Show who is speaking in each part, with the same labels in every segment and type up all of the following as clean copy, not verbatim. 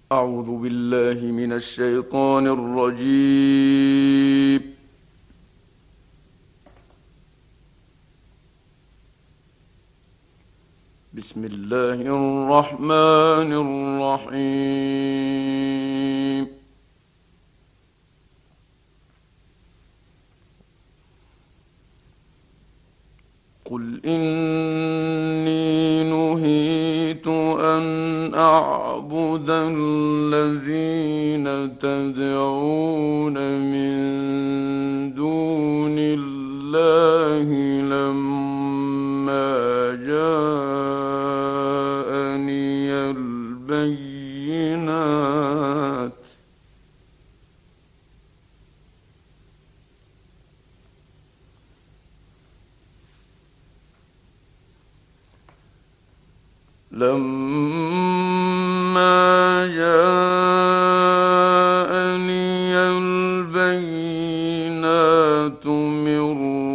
Speaker 1: أعوذ بالله من الشيطان الرجيم. بسم الله الرحمن الرحيم. قل إني نهيت أن أعبد الذين تدعون من دون الله لما جاءني البينات. لما جاءني البينات من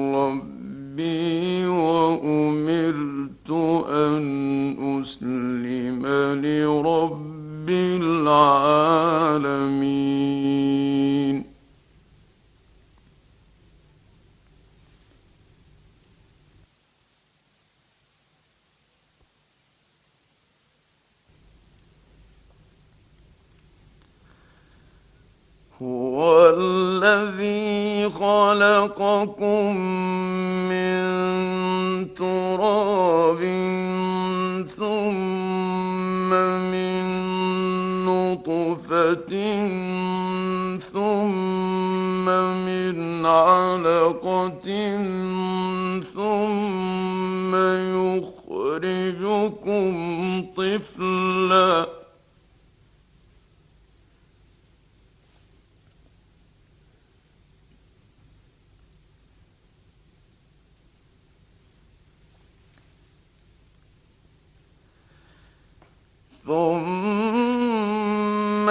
Speaker 1: ربي وأمرت أن أسلم لرب العالمين. هو الذي خلقكم من تراب ثم من نطفة ثم من علقة ثم يخرجكم طفلاً. ثم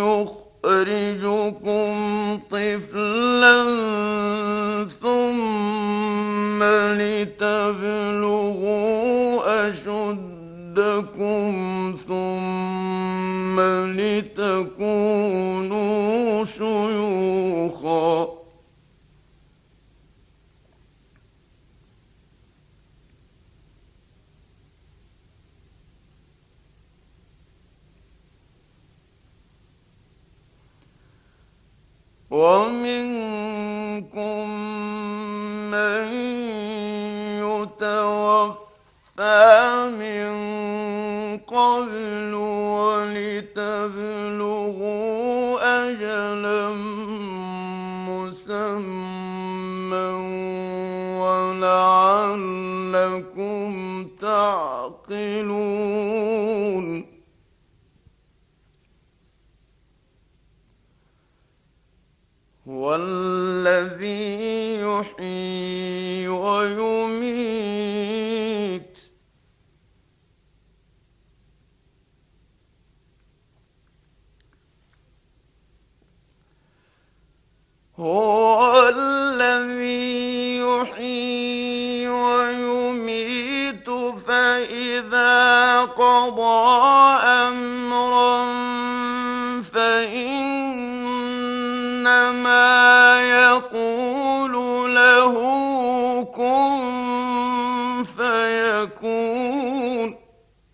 Speaker 1: يخرجكم طفلا ثم لتبلغوا أشدكم ثم لتكونوا شيوخا. ومنكم من يتوفى من قبل ولتبلغوا أجلا مسمى ولعلكم تعقلون. هو الذي يحيي ويميت. هو الذي يحيي ويميت فإذا قضى أمرا فإنما يقول له كن فيكون.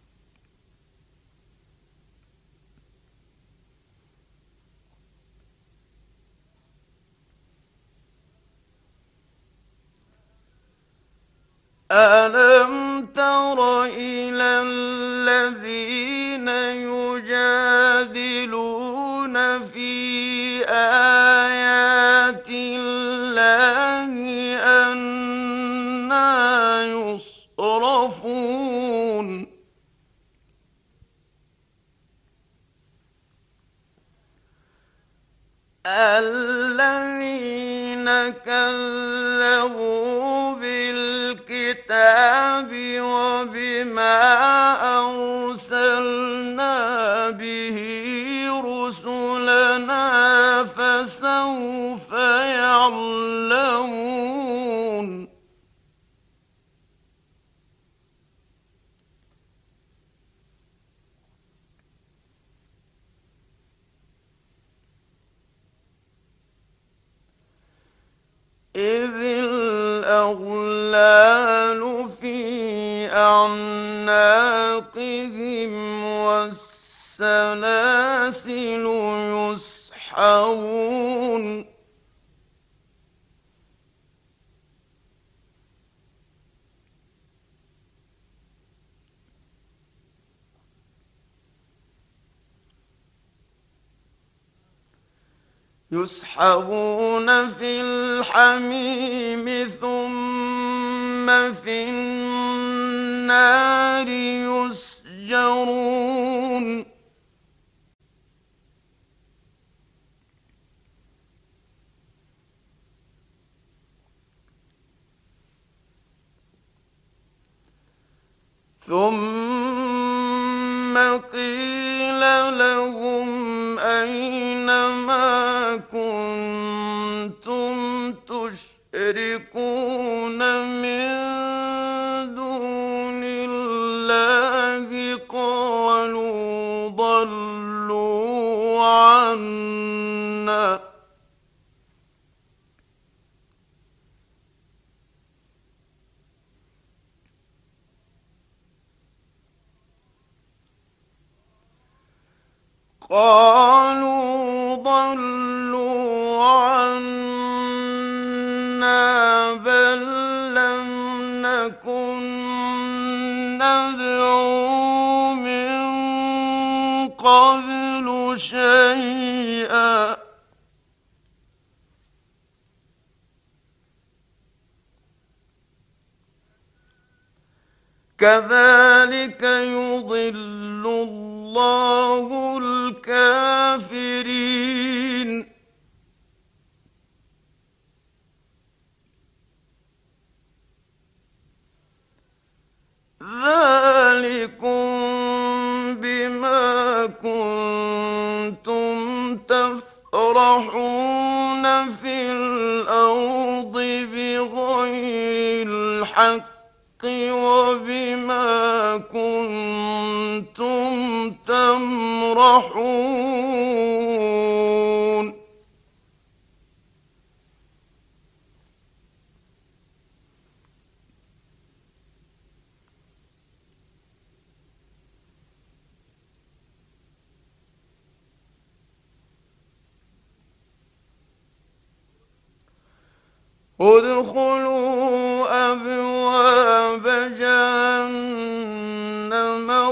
Speaker 1: ألم تر إلى الذين يجادلون في آيات الله أنى يصرفون. الذين كذبوا بالكتاب وبما أرسلنا به رسلنا فسوف يعلمون. والأغلال في أعناقهم والسلاسل يسحبون في الحميم ثم في النار يسجرون ثم قيل لهم أين ما كنتم تشركون من دون الله قالوا ضلوا عنا بل لم نكن ندعو من قبل شيئا كذلك يضل الله الكافرين ذلكم بما كنتم تفرحون في الأرض بغير الحق وبما كنتم تمرحون ادخلوا أبواب جهنم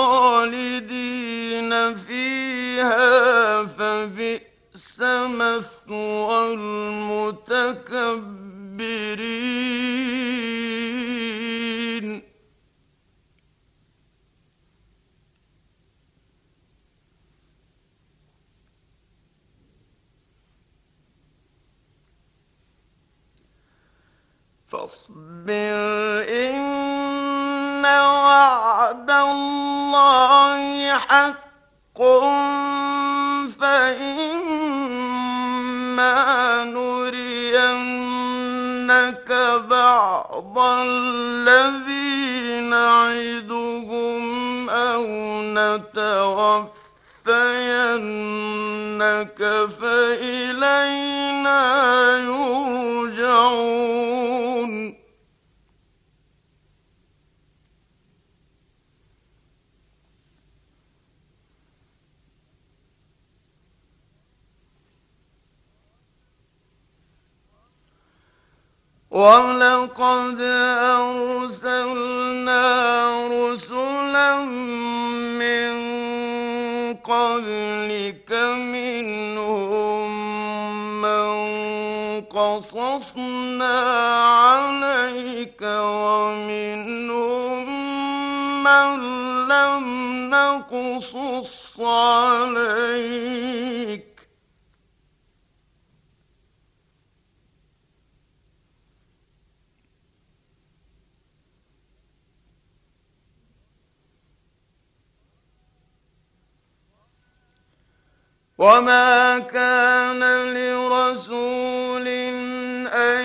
Speaker 1: خالدين فيها فبئس مثوى المتكبرين فاصبر إن وعد الله حق فإما نرينك بعض الذي نعدهم أو نتوفينك فإلينا يرجعون ولقد أرسلنا رسلا من قبلك منهم من قصصنا عليك ومنهم من لم نقصص عليك وما كان لرسول أن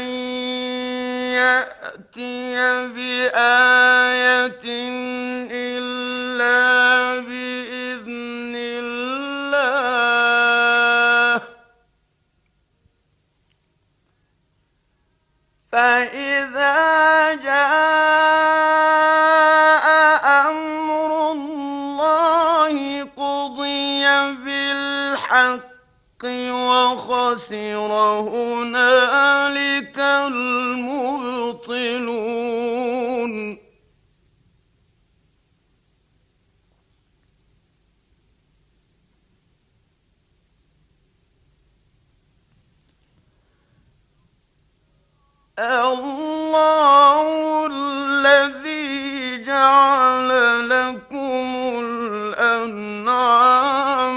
Speaker 1: يأتي بآية إلا بإذن الله فإذا قضي بالحق وخسر هنالك المبطلون الله الذي جعل لكم الأنعام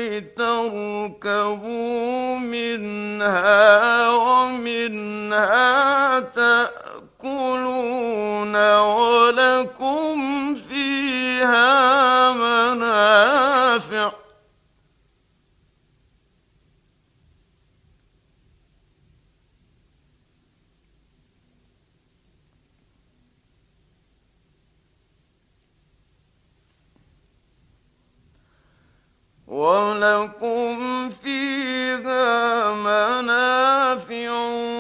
Speaker 1: لتركبوا منها ومنها تأكلون ولكم فيها منافع ولكم فيها منافع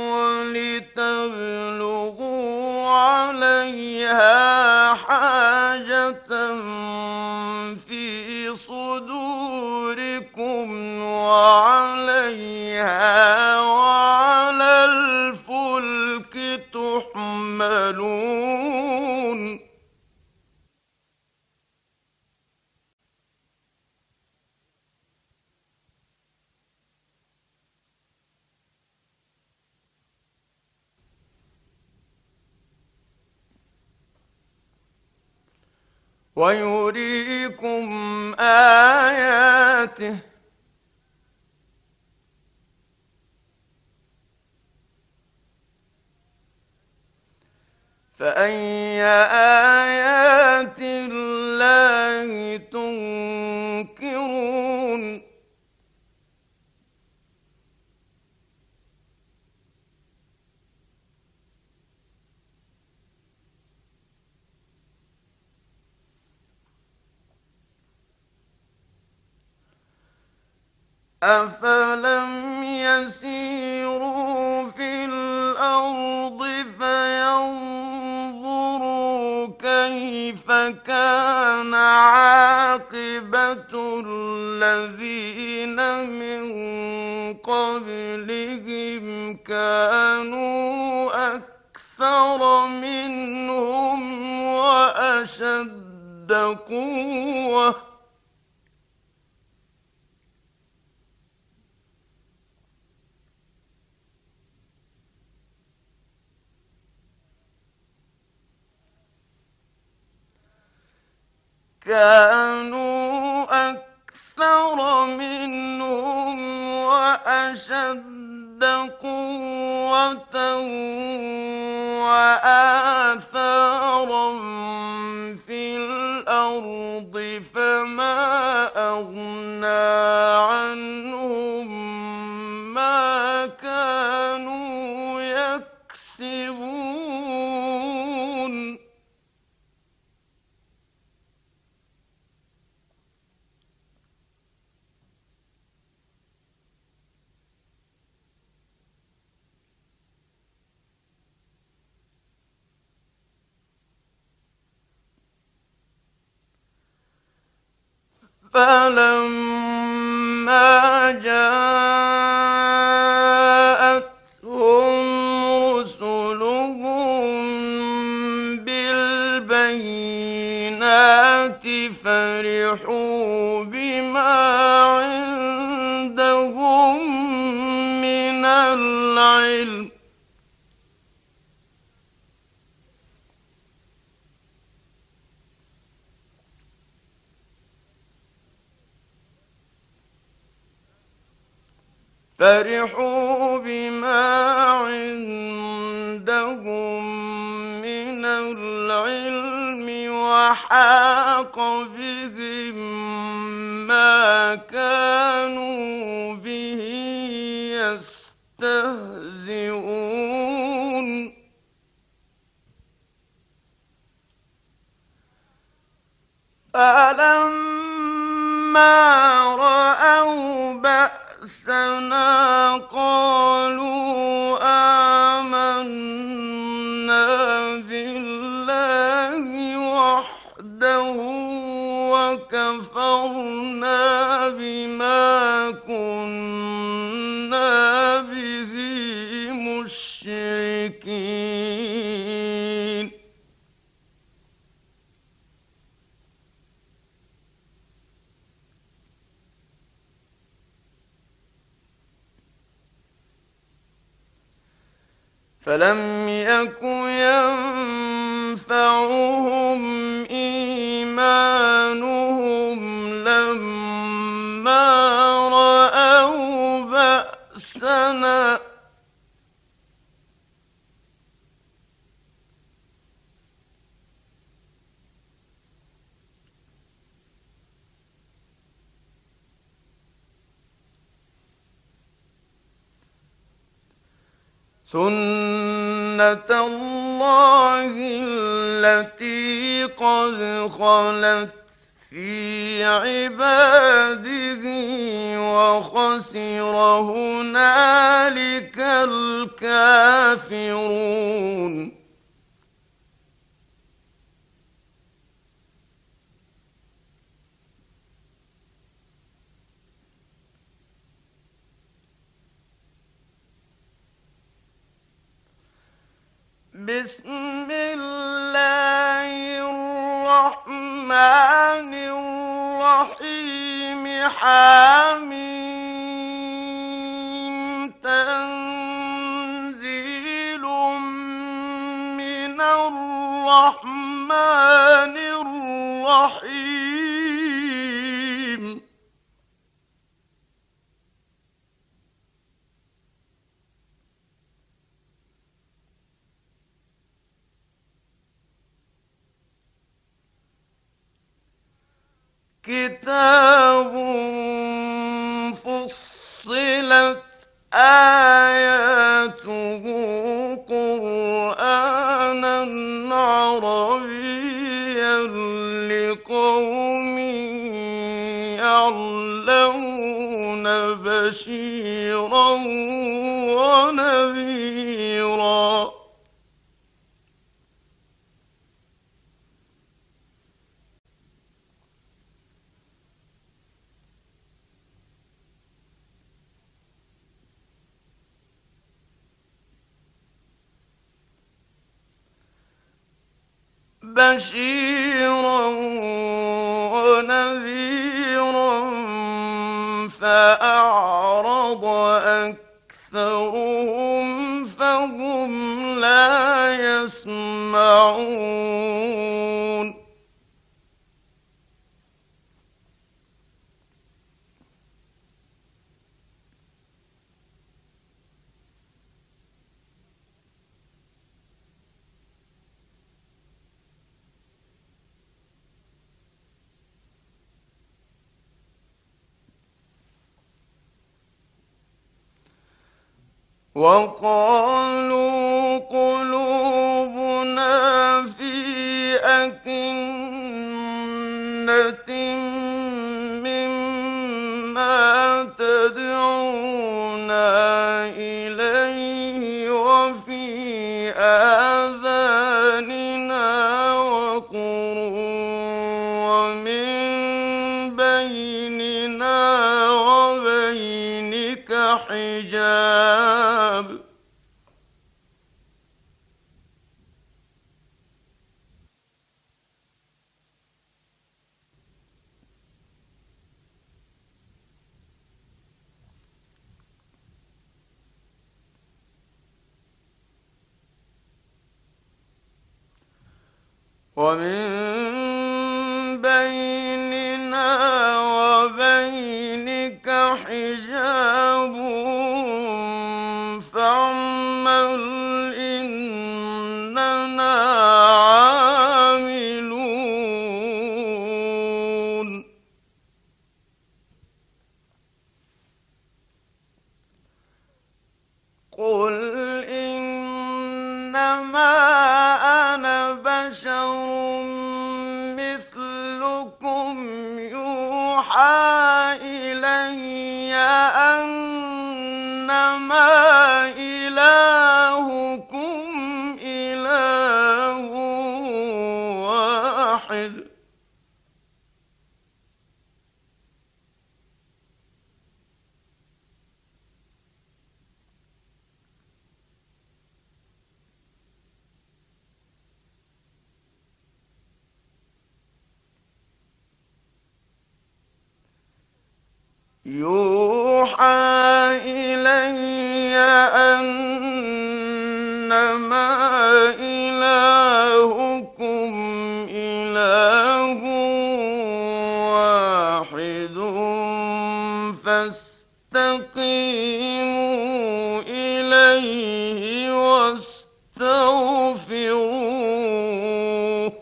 Speaker 1: ولتبلغوا عليها حاجة في صدوركم وعليها وعلى الفلك تحملون ويريكم آياته فأي آيات الله تنكرون أفلم يسيروا في الأرض فينظروا كيف كان عاقبة الذين من قبلهم كانوا أكثر منهم وأشد قوة وأشد قوة وآثارا في الأرض فما أغنى عنهم ما كانوا يكسبون فلما جاءتهم رسلهم بالبينات فرحوا بما عندهم من العلم وحاق بهم ما كانوا به يستهزئون فلما رأوا بأسنا قالوا آمنا بالله وحده وكفرنا فلم يك ينفعهم إيمانهم لما رأوا بأسنا سنة الله التي قد خلت في عباده وخسر هنالك الكافرون بسم الله الرحمن الرحيم حميم تنزيل من الرحمن الرحيم كتاب فصلت آياته قرآنا عربيا لقوم يعلمون بشيرا ونذيرا بشيرا ونذيرا فأعرض أكثرهم فهم لا يسمعون وقالوا قلوبنا في أكنة مما تدعونا إليه وفي آذاننا وقر ومن بيننا وبينك حجاب ومن بيننا وبينك حجاب فاعمل إننا عاملون قل إنما أنا بشر مثلكم يوحى إلي أنما إلهكم إله واحد يوحى إلي أنما فاستقيموا إليه واستغفروه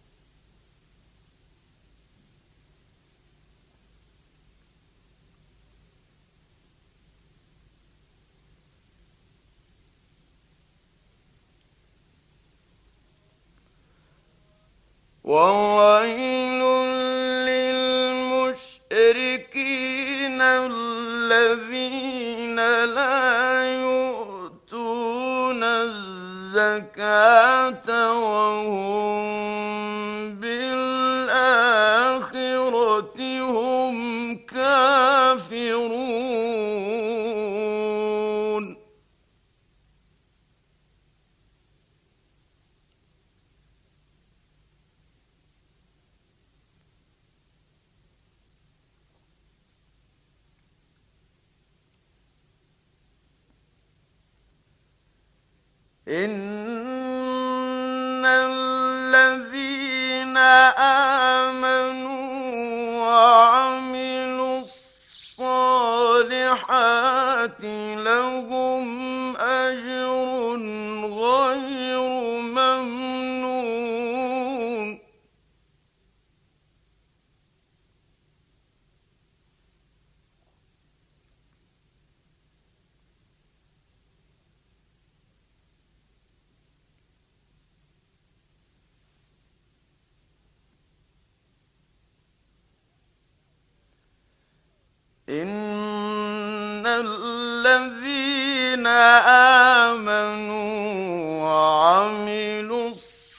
Speaker 1: وويل للمشركين الذين لا يؤتون الزكاة وهم بالآخرة هم كافرون إن الذين آمنوا وعملوا الصالحات لهم أجر غير ممنون إن الذين آمنوا وعملوا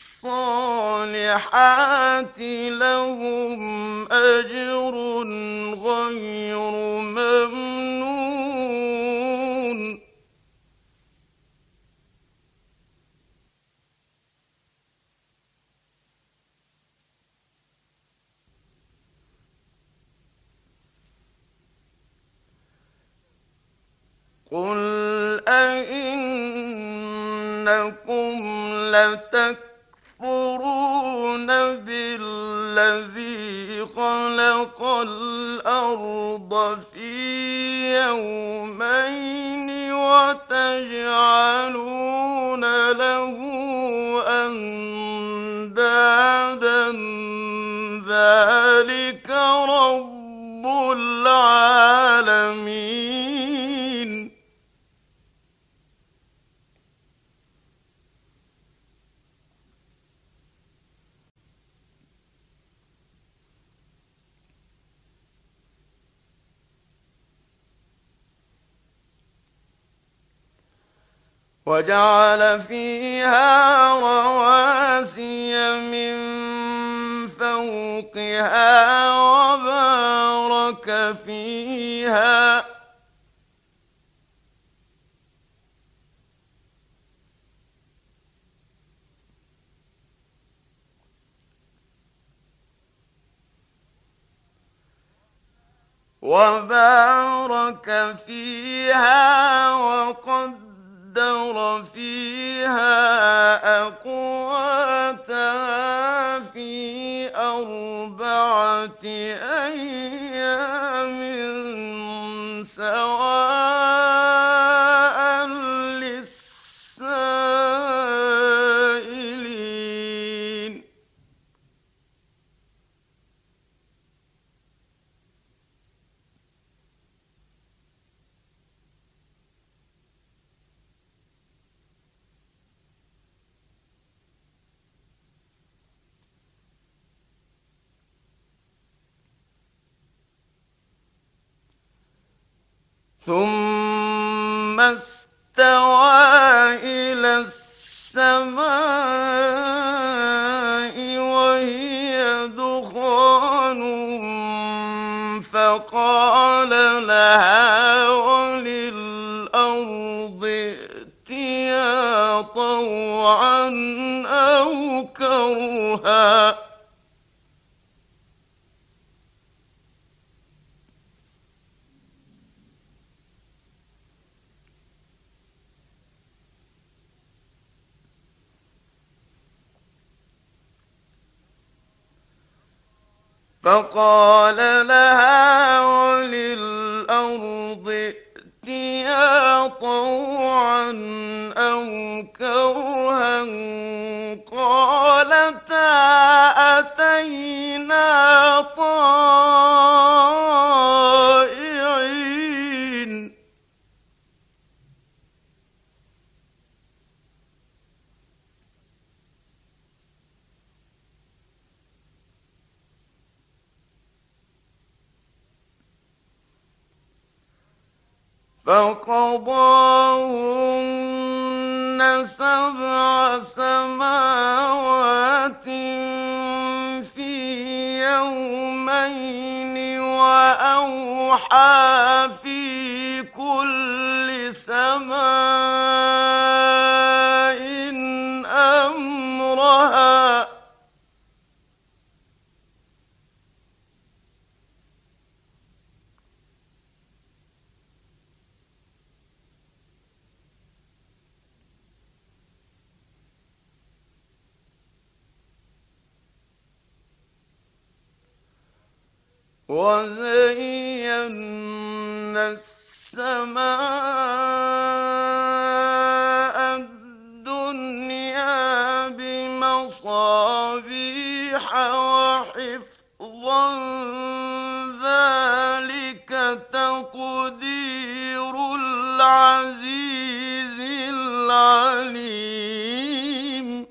Speaker 1: الصالحات لهم أجر غير ممنون قل أئنكم لتكفرون بالذي خلق الأرض في يومين وتجعلون له أندادا ذلك رب العالمين وجعل فيها رواسي من فوقها وبارك فيها وقدر فيها أقواتها في 4 أيام سواء للسائلين ثم استوى إلى السماء وهي دخان فقال لها وللأرض ائتيا طوعا أو كرها فقال لها فقضاهن سبع سماوات في يومين وأوحى في كل سماء أمرها وزينا السماء الدنيا بمصابيح وحفظا ذلك تقدير العزيز العليم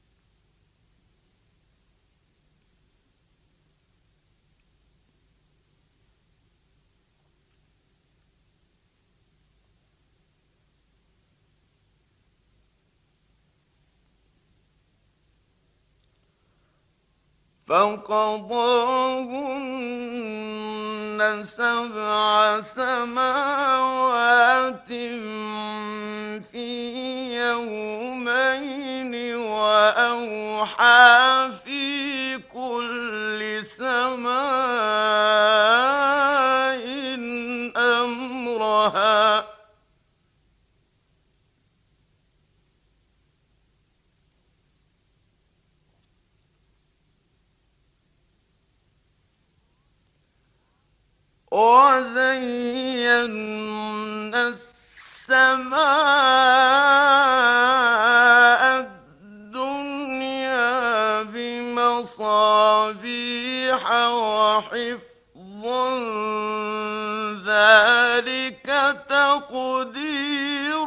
Speaker 1: فقضاهن سبع سماوات في يومين وأوحى في كل سماء أمرها وزينا السماء الدنيا بمصابيح وحفظا ذلك تقدير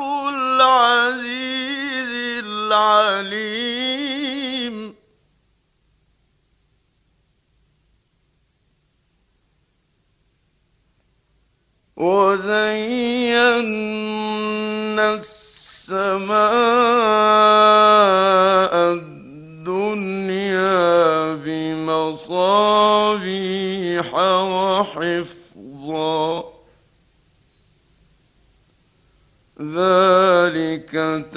Speaker 1: العزيز العليم وزينا السماء الدنيا بمصابيح وحفظا ذلك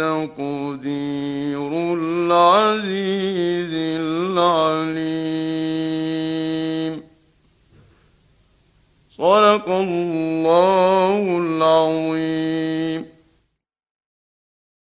Speaker 1: تقدير العزيز العليم صدق الله العظيم.